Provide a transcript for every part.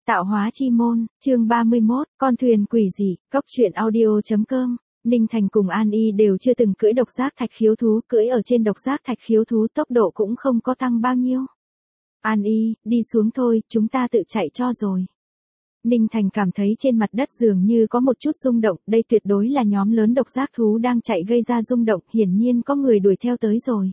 Tạo hóa chi môn, chương 31, con thuyền quỷ dị, cốc truyện audio.com. Ninh Thành cùng An Y đều chưa từng cưỡi độc giác thạch khiếu thú, cưỡi ở trên độc giác thạch khiếu thú tốc độ cũng không có tăng bao nhiêu. An Y, đi xuống thôi, chúng ta tự chạy cho rồi. Ninh Thành cảm thấy trên mặt đất dường như có một chút rung động, đây tuyệt đối là nhóm lớn độc giác thú đang chạy gây ra rung động, hiển nhiên có người đuổi theo tới rồi.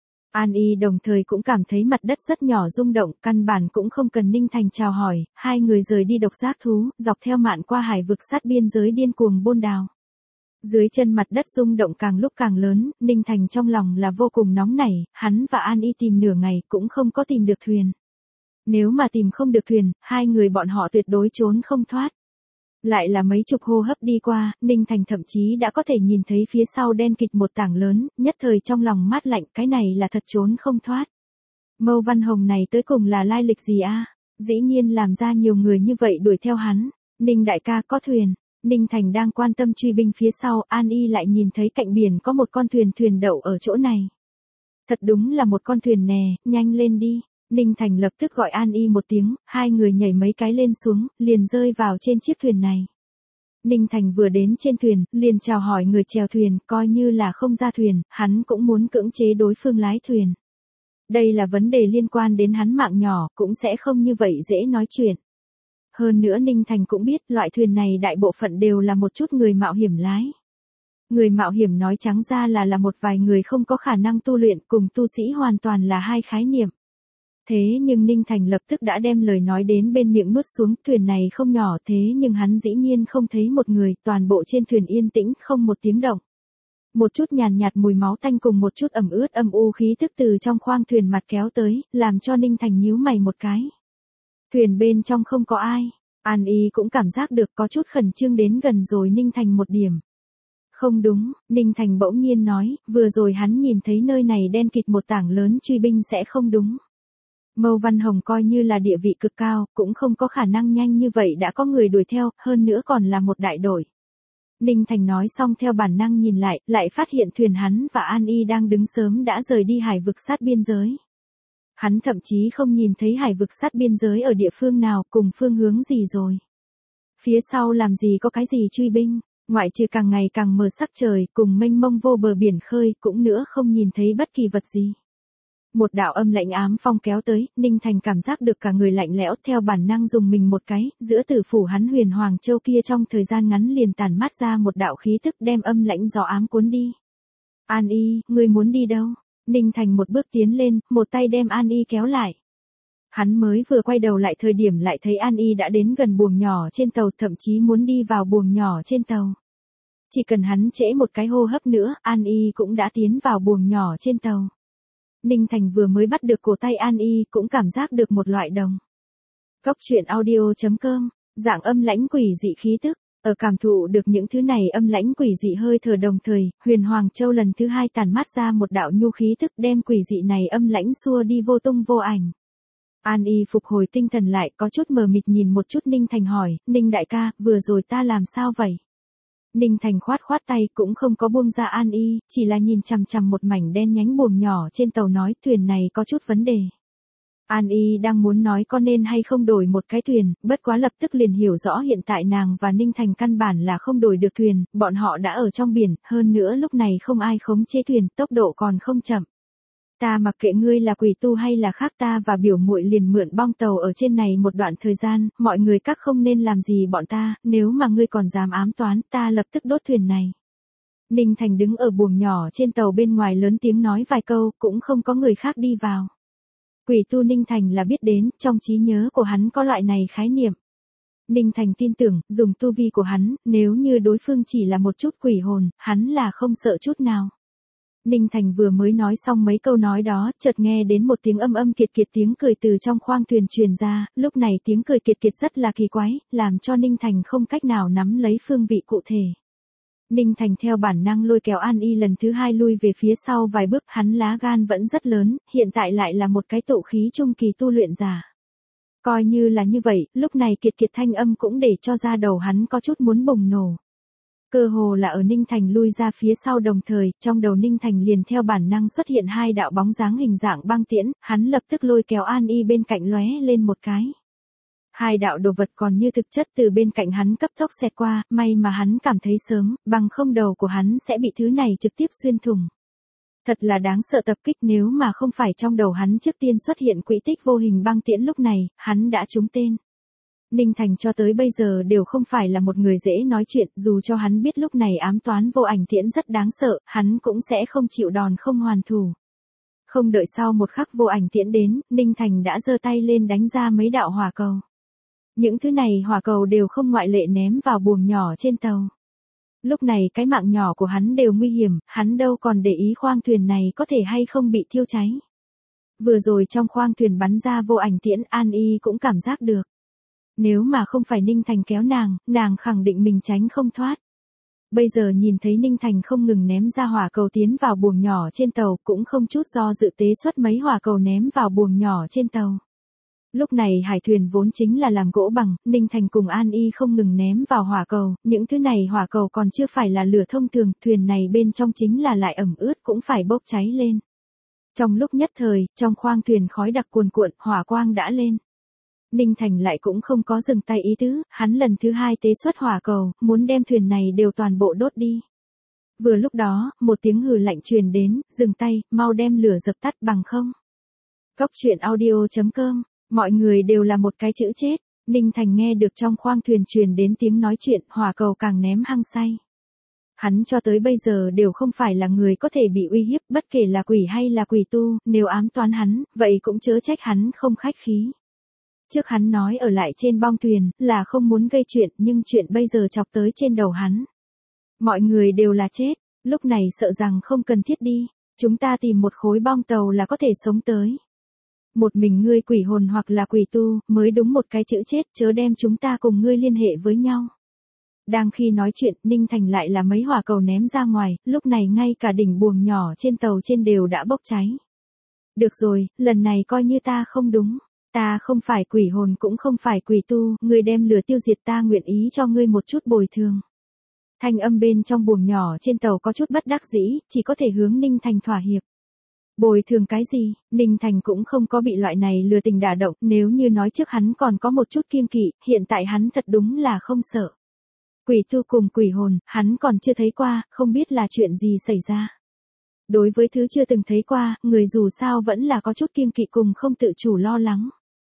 An Y đồng thời cũng cảm thấy mặt đất rất nhỏ rung động, căn bản cũng không cần Ninh Thành chào hỏi, hai người rời đi độc giác thú, dọc theo mạn qua hải vực sát biên giới điên cuồng bôn đào. Dưới chân mặt đất rung động càng lúc càng lớn, Ninh Thành trong lòng là vô cùng nóng nảy, hắn và An Y tìm nửa ngày cũng không có tìm được thuyền. Nếu mà tìm không được thuyền, hai người bọn họ tuyệt đối trốn không thoát. Lại là mấy chục hô hấp đi qua, Ninh Thành thậm chí đã có thể nhìn thấy phía sau đen kịt một tảng lớn, nhất thời trong lòng mát lạnh, cái này là thật trốn không thoát. Mâu Văn Hồng này tới cùng là lai lịch gì a? Dĩ nhiên làm ra nhiều người như vậy đuổi theo hắn. Ninh đại ca có thuyền. Ninh Thành đang quan tâm truy binh phía sau, An Y lại nhìn thấy cạnh biển có một con thuyền đậu ở chỗ này. Thật đúng là một con thuyền nè, nhanh lên đi. Ninh Thành lập tức gọi An Y một tiếng, hai người nhảy mấy cái lên xuống, liền rơi vào trên chiếc thuyền này. Ninh Thành vừa đến trên thuyền, liền chào hỏi người chèo thuyền, coi như là không ra thuyền, hắn cũng muốn cưỡng chế đối phương lái thuyền. Đây là vấn đề liên quan đến hắn mạng nhỏ, cũng sẽ không như vậy dễ nói chuyện. Hơn nữa Ninh Thành cũng biết loại thuyền này đại bộ phận đều là một chút người mạo hiểm lái. Người mạo hiểm nói trắng ra là một vài người không có khả năng tu luyện, cùng tu sĩ hoàn toàn là hai khái niệm. Thế nhưng Ninh Thành lập tức đã đem lời nói đến bên miệng nuốt xuống, thuyền này không nhỏ thế nhưng hắn dĩ nhiên không thấy một người, toàn bộ trên thuyền yên tĩnh không một tiếng động. Một chút nhàn nhạt mùi máu tanh cùng một chút ẩm ướt âm u khí tức từ trong khoang thuyền mặt kéo tới, làm cho Ninh Thành nhíu mày một cái. Thuyền bên trong không có ai, An Y cũng cảm giác được có chút khẩn trương đến gần rồi Ninh Thành một điểm. Không đúng, Ninh Thành bỗng nhiên nói, vừa rồi hắn nhìn thấy nơi này đen kịt một tảng lớn truy binh sẽ không đúng. Mâu Văn Hồng coi như là địa vị cực cao, cũng không có khả năng nhanh như vậy đã có người đuổi theo, hơn nữa còn là một đại đội. Ninh Thành nói xong theo bản năng nhìn lại phát hiện thuyền hắn và An Y đang đứng sớm đã rời đi hải vực sát biên giới. Hắn thậm chí không nhìn thấy hải vực sát biên giới ở địa phương nào cùng phương hướng gì rồi. Phía sau làm gì có cái gì truy binh, ngoại trừ càng ngày càng mờ sắc trời cùng mênh mông vô bờ biển khơi cũng nữa không nhìn thấy bất kỳ vật gì. Một đạo âm lạnh ám phong kéo tới, Ninh Thành cảm giác được cả người lạnh lẽo theo bản năng dùng mình một cái, giữa tử phủ hắn Huyền Hoàng Châu kia trong thời gian ngắn liền tản mát ra một đạo khí tức đem âm lãnh gió ám cuốn đi. An Y, ngươi muốn đi đâu? Ninh Thành một bước tiến lên, một tay đem An Y kéo lại. Hắn mới vừa quay đầu lại thời điểm lại thấy An Y đã đến gần buồng nhỏ trên tàu, thậm chí muốn đi vào buồng nhỏ trên tàu. Chỉ cần hắn trễ một cái hô hấp nữa, An Y cũng đã tiến vào buồng nhỏ trên tàu. Ninh Thành vừa mới bắt được cổ tay An Y cũng cảm giác được một loại đồng. Cốc truyện audio.com, dạng âm lãnh quỷ dị khí tức, ở cảm thụ được những thứ này âm lãnh quỷ dị hơi thở đồng thời, Huyền Hoàng Châu lần thứ hai tản mát ra một đạo nhu khí tức đem quỷ dị này âm lãnh xua đi vô tung vô ảnh. An Y phục hồi tinh thần lại có chút mờ mịt nhìn một chút Ninh Thành hỏi, Ninh đại ca, vừa rồi ta làm sao vậy? Ninh Thành khoát tay cũng không có buông ra An Y, chỉ là nhìn chằm chằm một mảnh đen nhánh buồng nhỏ trên tàu nói thuyền này có chút vấn đề. An Y đang muốn nói có nên hay không đổi một cái thuyền, bất quá lập tức liền hiểu rõ hiện tại nàng và Ninh Thành căn bản là không đổi được thuyền, bọn họ đã ở trong biển, hơn nữa lúc này không ai khống chế thuyền, tốc độ còn không chậm. Ta mặc kệ ngươi là quỷ tu hay là khác, ta và biểu muội liền mượn bong tàu ở trên này một đoạn thời gian, mọi người các không nên làm gì bọn ta, nếu mà ngươi còn dám ám toán, ta lập tức đốt thuyền này. Ninh Thành đứng ở buồng nhỏ trên tàu bên ngoài lớn tiếng nói vài câu, cũng không có người khác đi vào. Quỷ tu Ninh Thành là biết đến, trong trí nhớ của hắn có loại này khái niệm. Ninh Thành tin tưởng, dùng tu vi của hắn, nếu như đối phương chỉ là một chút quỷ hồn, hắn là không sợ chút nào. Ninh Thành vừa mới nói xong mấy câu nói đó, chợt nghe đến một tiếng âm kiệt tiếng cười từ trong khoang thuyền truyền ra, lúc này tiếng cười kiệt rất là kỳ quái, làm cho Ninh Thành không cách nào nắm lấy phương vị cụ thể. Ninh Thành theo bản năng lôi kéo An Y lần thứ hai lui về phía sau vài bước, hắn lá gan vẫn rất lớn, hiện tại lại là một cái tụ khí trung kỳ tu luyện giả. Coi như là như vậy, lúc này kiệt thanh âm cũng để cho da đầu hắn có chút muốn bùng nổ. Cơ hồ là ở Ninh Thành lui ra phía sau đồng thời, trong đầu Ninh Thành liền theo bản năng xuất hiện hai đạo bóng dáng hình dạng băng tiễn, hắn lập tức lôi kéo An Y bên cạnh lóe lên một cái. Hai đạo đồ vật còn như thực chất từ bên cạnh hắn cấp tốc xẹt qua, may mà hắn cảm thấy sớm, bằng không đầu của hắn sẽ bị thứ này trực tiếp xuyên thủng. Thật là đáng sợ tập kích, nếu mà không phải trong đầu hắn trước tiên xuất hiện quỹ tích vô hình băng tiễn lúc này, hắn đã trúng tên. Ninh Thành cho tới bây giờ đều không phải là một người dễ nói chuyện, dù cho hắn biết lúc này ám toán vô ảnh tiễn rất đáng sợ, hắn cũng sẽ không chịu đòn không hoàn thủ. Không đợi sau một khắc vô ảnh tiễn đến, Ninh Thành đã giơ tay lên đánh ra mấy đạo hỏa cầu. Những thứ này hỏa cầu đều không ngoại lệ ném vào buồng nhỏ trên tàu. Lúc này cái mạng nhỏ của hắn đều nguy hiểm, hắn đâu còn để ý khoang thuyền này có thể hay không bị thiêu cháy. Vừa rồi trong khoang thuyền bắn ra vô ảnh tiễn, An Y cũng cảm giác được. Nếu mà không phải Ninh Thành kéo nàng khẳng định mình tránh không thoát. Bây giờ nhìn thấy Ninh Thành không ngừng ném ra hỏa cầu tiến vào buồng nhỏ trên tàu, cũng không chút do dự tế xuất mấy hỏa cầu ném vào buồng nhỏ trên tàu. Lúc này hải thuyền vốn chính là làm gỗ bằng, Ninh Thành cùng An Y không ngừng ném vào hỏa cầu, những thứ này hỏa cầu còn chưa phải là lửa thông thường, thuyền này bên trong chính là lại ẩm ướt cũng phải bốc cháy lên. Trong lúc nhất thời, trong khoang thuyền khói đặc cuồn cuộn, hỏa quang đã lên. Ninh Thành lại cũng không có dừng tay ý tứ, hắn lần thứ hai tế xuất hỏa cầu, muốn đem thuyền này đều toàn bộ đốt đi. Vừa lúc đó, một tiếng hừ lạnh truyền đến, dừng tay, mau đem lửa dập tắt bằng không. Cóc truyện audio.com, mọi người đều là một cái chữ chết. Ninh Thành nghe được trong khoang thuyền truyền đến tiếng nói chuyện, hỏa cầu càng ném hăng say. Hắn cho tới bây giờ đều không phải là người có thể bị uy hiếp, bất kể là quỷ hay là quỷ tu, nếu ám toán hắn, vậy cũng chớ trách hắn không khách khí. Trước hắn nói ở lại trên bong thuyền, là không muốn gây chuyện, nhưng chuyện bây giờ chọc tới trên đầu hắn. Mọi người đều là chết, lúc này sợ rằng không cần thiết đi, chúng ta tìm một khối bong tàu là có thể sống tới. Một mình ngươi quỷ hồn hoặc là quỷ tu, mới đúng một cái chữ chết, chớ đem chúng ta cùng ngươi liên hệ với nhau. Đang khi nói chuyện, Ninh Thành lại là mấy hỏa cầu ném ra ngoài, lúc này ngay cả đỉnh buồng nhỏ trên tàu trên đều đã bốc cháy. Được rồi, lần này coi như ta không đúng. Ta không phải quỷ hồn cũng không phải quỷ tu, ngươi đem lửa tiêu diệt ta nguyện ý cho ngươi một chút bồi thường. Thanh âm bên trong buồng nhỏ trên tàu có chút bất đắc dĩ, chỉ có thể hướng Ninh Thành thỏa hiệp. Bồi thường cái gì, Ninh Thành cũng không có bị loại này lừa tình đả động, nếu như nói trước hắn còn có một chút kiêng kỵ, hiện tại hắn thật đúng là không sợ. Quỷ tu cùng quỷ hồn, hắn còn chưa thấy qua, không biết là chuyện gì xảy ra. Đối với thứ chưa từng thấy qua, người dù sao vẫn là có chút kiêng kỵ cùng không tự chủ lo lắng.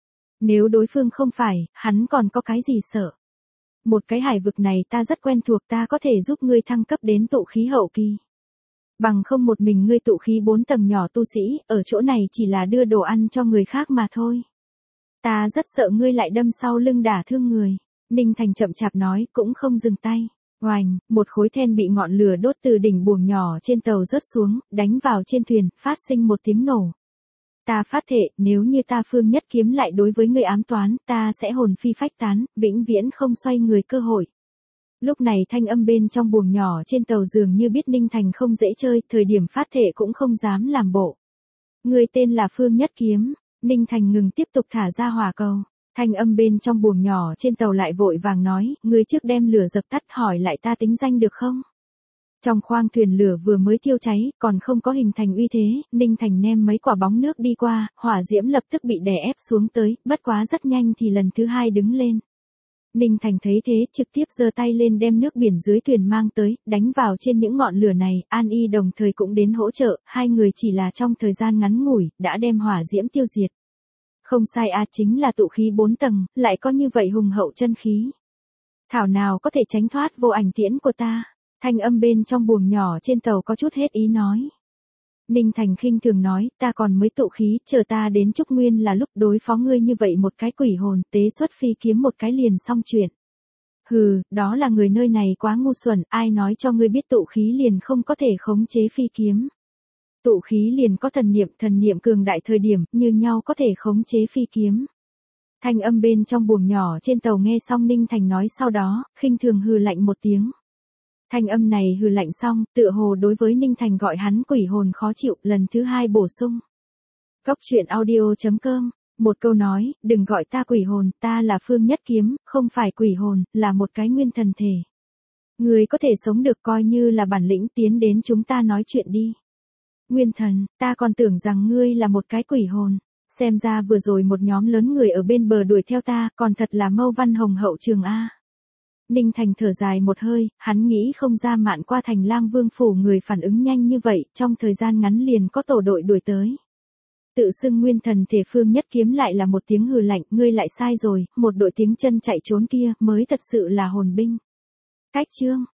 Nếu đối phương không phải, hắn còn có cái gì sợ. Một cái hải vực này ta rất quen thuộc, ta có thể giúp ngươi thăng cấp đến tụ khí hậu kỳ. Bằng không một mình ngươi tụ khí 4 tầng nhỏ tu sĩ, ở chỗ này chỉ là đưa đồ ăn cho người khác mà thôi. Ta rất sợ ngươi lại đâm sau lưng đả thương người. Ninh Thành chậm chạp nói, cũng không dừng tay. Oành, một khối than bị ngọn lửa đốt từ đỉnh buồng nhỏ trên tàu rớt xuống, đánh vào trên thuyền, phát sinh một tiếng nổ. Ta phát thệ, nếu như ta Phương Nhất Kiếm lại đối với người ám toán, ta sẽ hồn phi phách tán, vĩnh viễn không xoay người cơ hội. Lúc này thanh âm bên trong buồng nhỏ trên tàu dường như biết Ninh Thành không dễ chơi, thời điểm phát thệ cũng không dám làm bộ. Người tên là Phương Nhất Kiếm, Ninh Thành ngừng tiếp tục thả ra hỏa cầu. Thanh âm bên trong buồng nhỏ trên tàu lại vội vàng nói, ngươi trước đem lửa dập tắt, hỏi lại ta tính danh được không? Trong khoang thuyền lửa vừa mới thiêu cháy, còn không có hình thành uy thế, Ninh Thành ném mấy quả bóng nước đi qua, hỏa diễm lập tức bị đè ép xuống tới, bất quá rất nhanh thì lần thứ hai đứng lên. Ninh Thành thấy thế, trực tiếp giơ tay lên đem nước biển dưới thuyền mang tới, đánh vào trên những ngọn lửa này, An Y đồng thời cũng đến hỗ trợ, hai người chỉ là trong thời gian ngắn ngủi, đã đem hỏa diễm tiêu diệt. Không sai chính là tụ khí 4 tầng, lại có như vậy hùng hậu chân khí. Thảo nào có thể tránh thoát vô ảnh tiễn của ta. Thanh âm bên trong buồng nhỏ trên tàu có chút hết ý nói. Ninh Thành khinh thường nói, ta còn mới tụ khí, chờ ta đến Trúc Nguyên là lúc đối phó ngươi như vậy một cái quỷ hồn, tế xuất phi kiếm một cái liền xong chuyện. Hừ, đó là người nơi này quá ngu xuẩn, ai nói cho ngươi biết tụ khí liền không có thể khống chế phi kiếm. Tụ khí liền có thần niệm cường đại thời điểm, như nhau có thể khống chế phi kiếm. Thanh âm bên trong buồng nhỏ trên tàu nghe xong Ninh Thành nói sau đó, khinh thường hừ lạnh một tiếng. Thanh âm này hừ lạnh xong, tựa hồ đối với Ninh Thành gọi hắn quỷ hồn khó chịu, lần thứ hai bổ sung. Cóc truyện audio.com, một câu nói, đừng gọi ta quỷ hồn, ta là Phương Nhất Kiếm, không phải quỷ hồn, là một cái nguyên thần thể. Người có thể sống được coi như là bản lĩnh, tiến đến chúng ta nói chuyện đi. Nguyên thần, ta còn tưởng rằng ngươi là một cái quỷ hồn. Xem ra vừa rồi một nhóm lớn người ở bên bờ đuổi theo ta, còn thật là mâu văn hồng hậu trường a. Ninh Thành thở dài một hơi, hắn nghĩ không ra Mạn qua thành Lang Vương phủ người phản ứng nhanh như vậy, trong thời gian ngắn liền có tổ đội đuổi tới. Tự xưng nguyên thần thể Phương Nhất Kiếm lại là một tiếng hừ lạnh, ngươi lại sai rồi, một đội tiếng chân chạy trốn kia mới thật sự là hồn binh. Cách chương